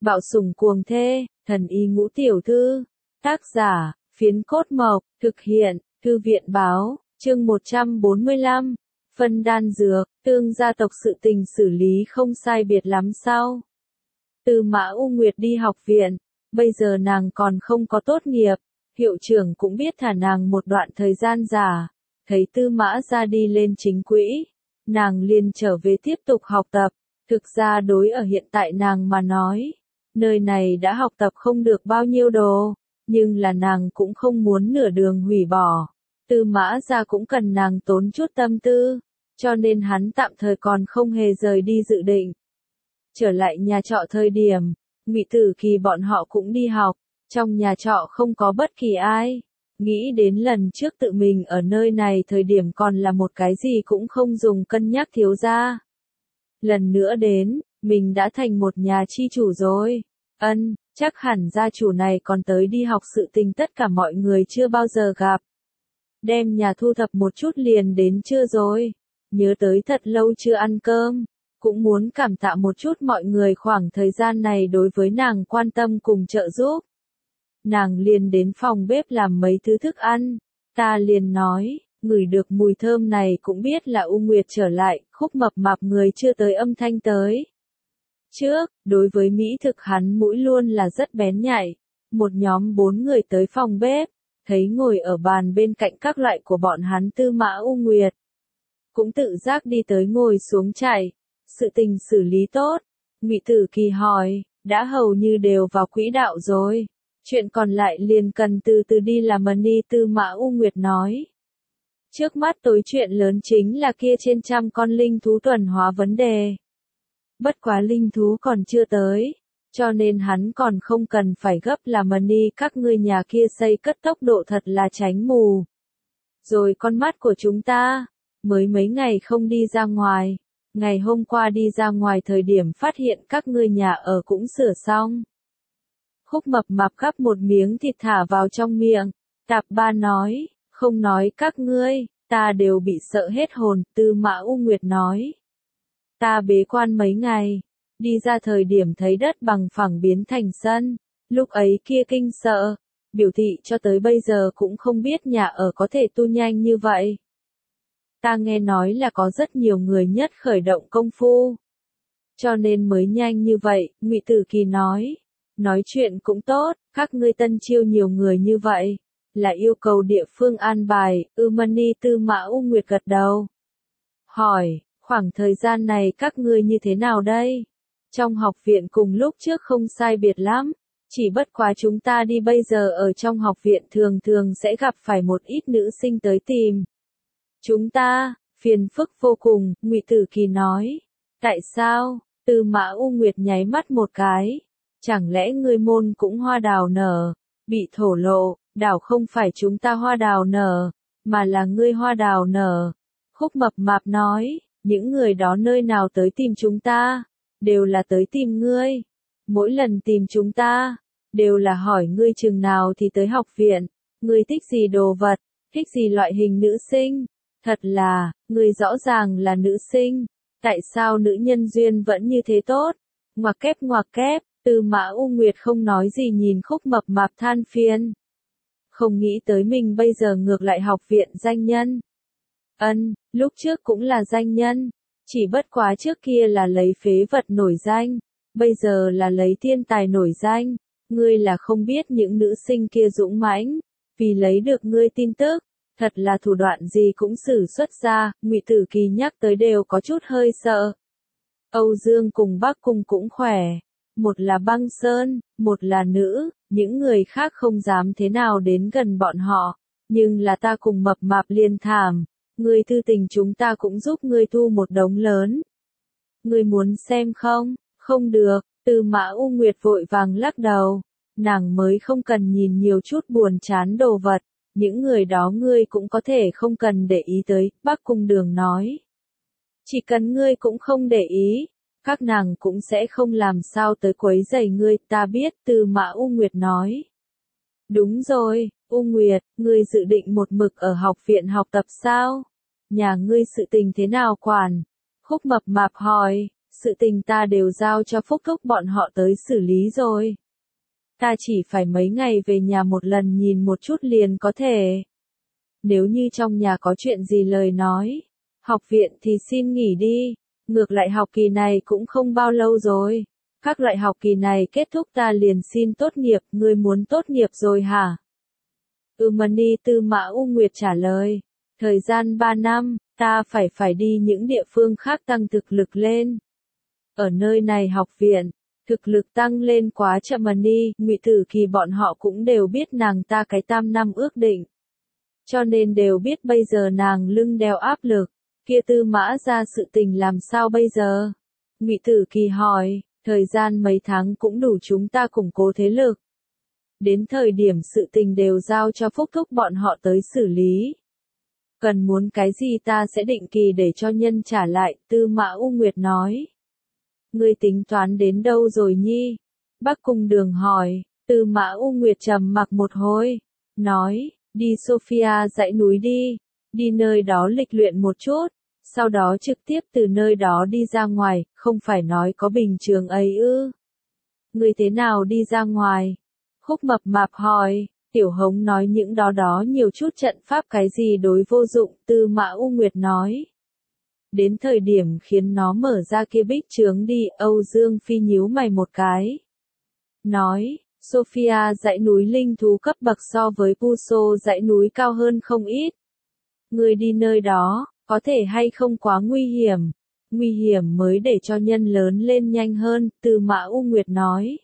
Bạo sủng cuồng thê, thần y ngũ tiểu thư. Tác giả, Phiến Cốt Mộc, thực hiện, Thư viện báo, chương 145. Phân đan dược, Tương gia tộc sự tình xử lý không sai biệt lắm sao? Tư Mã U Nguyệt đi học viện, bây giờ nàng còn không có tốt nghiệp, hiệu trưởng cũng biết thả nàng một đoạn thời gian giả, thấy Tư Mã ra đi lên chính quỹ, nàng liền trở về tiếp tục học tập. Thực ra đối ở hiện tại nàng mà nói, nơi này đã học tập không được bao nhiêu đồ, nhưng là nàng cũng không muốn nửa đường hủy bỏ. Tư Mã ra cũng cần nàng tốn chút tâm tư, cho nên hắn tạm thời còn không hề rời đi dự định. Trở lại nhà trọ thời điểm, Ngụy Tử Kỳ bọn họ cũng đi học, trong nhà trọ không có bất kỳ ai. Nghĩ đến lần trước tự mình ở nơi này thời điểm còn là một cái gì cũng không dùng cân nhắc thiếu gia. Lần nữa đến, mình đã thành một nhà chi chủ rồi. Chắc hẳn gia chủ này còn tới đi học sự tình tất cả mọi người chưa bao giờ gặp. Đem nhà thu thập một chút liền đến trưa rồi. Nhớ tới thật lâu chưa ăn cơm. Cũng muốn cảm tạ một chút mọi người khoảng thời gian này đối với nàng quan tâm cùng trợ giúp. Nàng liền đến phòng bếp làm mấy thứ thức ăn. Ta liền nói, ngửi được mùi thơm này cũng biết là U Nguyệt trở lại, Khúc Mập Mạp người chưa tới âm thanh tới. Trước, đối với mỹ thực hắn mũi luôn là rất bén nhạy. Một nhóm 4 người tới phòng bếp, thấy ngồi ở bàn bên cạnh các loại của bọn hắn Tư Mã U Nguyệt. Cũng tự giác đi tới ngồi xuống chạy. Sự tình xử lý tốt. Ngụy Tử Kỳ hỏi, đã hầu như đều vào quỹ đạo rồi. Chuyện còn lại liền cần từ từ đi làm đi. Tư Mã U Nguyệt nói. Trước mắt tối chuyện lớn chính là kia trên 100 con linh thú tuần hóa vấn đề. Bất quá linh thú còn chưa tới, cho nên hắn còn không cần phải gấp làm đi. Các ngươi nhà kia xây cất tốc độ thật là tránh mù. Rồi con mắt của chúng ta, mới mấy ngày không đi ra ngoài. Ngày hôm qua đi ra ngoài thời điểm phát hiện các ngươi nhà ở cũng sửa xong. Khúc Mập Mạp gắp một miếng thịt thả vào trong miệng. Tạp Ba nói, không nói các ngươi, ta đều bị sợ hết hồn. Tư Mã U Nguyệt nói. Ta bế quan mấy ngày, đi ra thời điểm thấy đất bằng phẳng biến thành sân, lúc ấy kia kinh sợ, biểu thị cho tới bây giờ cũng không biết nhà ở có thể tu nhanh như vậy. Ta nghe nói là có rất nhiều người nhất khởi động công phu, cho nên mới nhanh như vậy. Ngụy Tử Kỳ nói chuyện cũng tốt, các ngươi tân chiêu nhiều người như vậy, là yêu cầu địa phương an bài. Mani. Tư Mã U Nguyệt gật đầu, hỏi. Khoảng thời gian này các ngươi như thế nào đây? Trong học viện cùng lúc trước không sai biệt lắm, chỉ bất quá chúng ta đi bây giờ ở trong học viện thường thường sẽ gặp phải một ít nữ sinh tới tìm. Chúng ta, phiền phức vô cùng. Ngụy Tử Kỳ nói. Tại sao? Tư Mã U Nguyệt nháy mắt một cái. Chẳng lẽ ngươi môn cũng hoa đào nở? Bị thổ lộ, đảo không phải chúng ta hoa đào nở, mà là ngươi hoa đào nở. Khúc Mập Mạp nói. Những người đó nơi nào tới tìm chúng ta, đều là tới tìm ngươi. Mỗi lần tìm chúng ta, đều là hỏi ngươi chừng nào thì tới học viện, ngươi thích gì đồ vật, thích gì loại hình nữ sinh. Thật là, ngươi rõ ràng là nữ sinh, tại sao nữ nhân duyên vẫn như thế tốt? Ngoặc kép, Tư Mã U Nguyệt không nói gì nhìn Khúc Mập Mạp than phiền. Không nghĩ tới mình bây giờ ngược lại học viện danh nhân. Lúc trước cũng là danh nhân, chỉ bất quá trước kia là lấy phế vật nổi danh, bây giờ là lấy thiên tài nổi danh. Ngươi là không biết những nữ sinh kia dũng mãnh, vì lấy được ngươi tin tức, thật là thủ đoạn gì cũng sử xuất ra. Ngụy Tử Kỳ nhắc tới đều có chút hơi sợ. Âu Dương cùng Bắc Cung cũng khỏe, một là Băng Sơn, một là nữ, những người khác không dám thế nào đến gần bọn họ, nhưng là ta cùng Mập Mạp liền thảm. Ngươi thư tình chúng ta cũng giúp ngươi thu một đống lớn. Ngươi muốn xem không? Không được. Tư Mã U Nguyệt vội vàng lắc đầu. Nàng mới không cần nhìn nhiều chút buồn chán đồ vật. Những người đó ngươi cũng có thể không cần để ý tới. Bắc Cung Đường nói. Chỉ cần ngươi cũng không để ý, các nàng cũng sẽ không làm sao tới quấy rầy ngươi. Ta biết. Tư Mã U Nguyệt nói. Đúng rồi, U Nguyệt, ngươi dự định một mực ở học viện học tập sao? Nhà ngươi sự tình thế nào quản? Khúc Mập Mạp hỏi. Sự tình ta đều giao cho Phúc Thúc bọn họ tới xử lý rồi. Ta chỉ phải mấy ngày về nhà một lần nhìn một chút liền có thể. Nếu như trong nhà có chuyện gì lời nói, học viện thì xin nghỉ đi. Ngược lại học kỳ này cũng không bao lâu rồi. Các loại học kỳ này kết thúc ta liền xin tốt nghiệp, ngươi muốn tốt nghiệp rồi hả? Mani Tư Mã U Nguyệt trả lời. Thời gian 3 năm, ta phải đi những địa phương khác tăng thực lực lên. Ở nơi này học viện, thực lực tăng lên quá chậm Mani, Ngụy Tử Kỳ bọn họ cũng đều biết nàng ta cái tam năm ước định. Cho nên đều biết bây giờ nàng lưng đeo áp lực, kia Tư Mã ra sự tình làm sao bây giờ? Ngụy Tử Kỳ hỏi, thời gian mấy tháng cũng đủ chúng ta củng cố thế lực. Đến thời điểm sự tình đều giao cho Phúc Thúc bọn họ tới xử lý. Cần muốn cái gì ta sẽ định kỳ để cho nhân trả lại, Tư Mã U Nguyệt nói. Ngươi tính toán đến đâu rồi nhi? Bắc Cung Đường hỏi, Tư Mã U Nguyệt trầm mặc một hồi, nói, đi Sophia dãy núi đi nơi đó lịch luyện một chút, sau đó trực tiếp từ nơi đó đi ra ngoài, không phải nói có bình trường ấy ư. Ngươi thế nào đi ra ngoài? Khúc Mập Mạp hỏi, Tiểu Hống nói những đó nhiều chút trận pháp cái gì đối vô dụng, Tư Mã U Nguyệt nói. Đến thời điểm khiến nó mở ra kia bích trướng đi, Âu Dương Phi nhíu mày một cái. Nói, Sophia dãy núi linh thú cấp bậc so với Puso dãy núi cao hơn không ít. Người đi nơi đó, có thể hay không quá nguy hiểm. Nguy hiểm mới để cho nhân lớn lên nhanh hơn, Tư Mã U Nguyệt nói.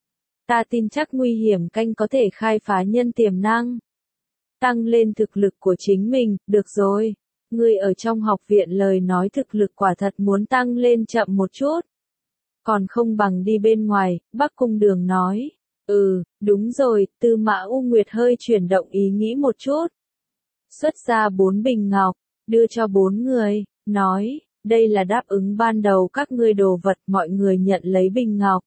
Ta tin chắc nguy hiểm canh có thể khai phá nhân tiềm năng. Tăng lên thực lực của chính mình, được rồi. Ngươi ở trong học viện lời nói thực lực quả thật muốn tăng lên chậm một chút. Còn không bằng đi bên ngoài, Bắc Cung Đường nói. Đúng rồi, Tư Mã U Nguyệt hơi chuyển động ý nghĩ một chút. Xuất ra 4 bình ngọc, đưa cho 4 người, nói, đây là đáp ứng ban đầu các ngươi đồ vật, mọi người nhận lấy bình ngọc.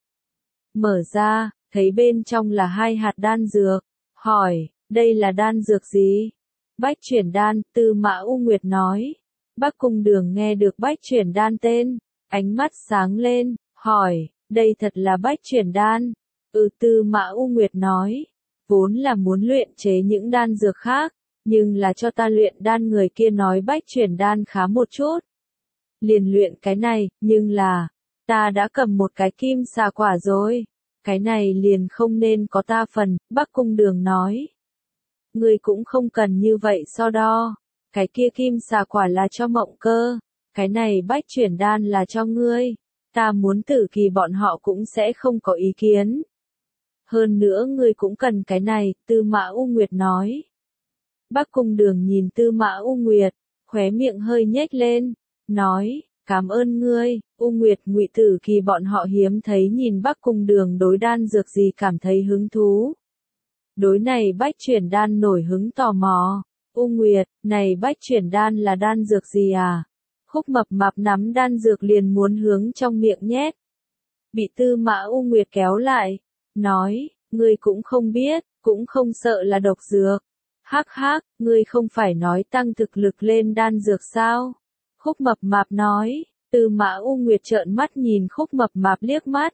Mở ra, thấy bên trong là 2 hạt đan dược, hỏi, đây là đan dược gì? Bách chuyển đan, Tư Mã U Nguyệt nói. Bắc Cung Đường nghe được bách chuyển đan tên, ánh mắt sáng lên, hỏi, đây thật là bách chuyển đan? Tư Mã U Nguyệt nói, vốn là muốn luyện chế những đan dược khác, nhưng là cho ta luyện đan người kia nói bách chuyển đan khá một chút. Liền luyện cái này, nhưng là, ta đã cầm một cái kim xà quả rồi, cái này liền không nên có ta phần, Bắc Cung Đường nói. Ngươi cũng không cần như vậy so đo, cái kia kim xà quả là cho Mộng Cơ, cái này bách chuyển đan là cho ngươi, ta muốn Tử Kỳ bọn họ cũng sẽ không có ý kiến. Hơn nữa ngươi cũng cần cái này, Tư Mã U Nguyệt nói. Bắc Cung Đường nhìn Tư Mã U Nguyệt, khóe miệng hơi nhếch lên, nói, cảm ơn ngươi, U Nguyệt Ngụy Tử Kỳ bọn họ hiếm thấy nhìn Bắc Cung Đường đối đan dược gì cảm thấy hứng thú. Đối này bách chuyển đan nổi hứng tò mò. U Nguyệt, này bách chuyển đan là đan dược gì à? Khúc Mập Mạp nắm đan dược liền muốn hướng trong miệng nhét. Bị Tư Mã U Nguyệt kéo lại, nói, ngươi cũng không biết, cũng không sợ là độc dược. Hắc hắc, ngươi không phải nói tăng thực lực lên đan dược sao? Khúc Mập Mạp nói. Tư Mã U Nguyệt trợn mắt nhìn Khúc Mập Mạp liếc mắt.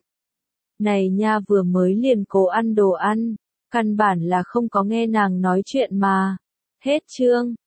Này nha vừa mới liền cố ăn đồ ăn. Căn bản là không có nghe nàng nói chuyện mà. Hết chương.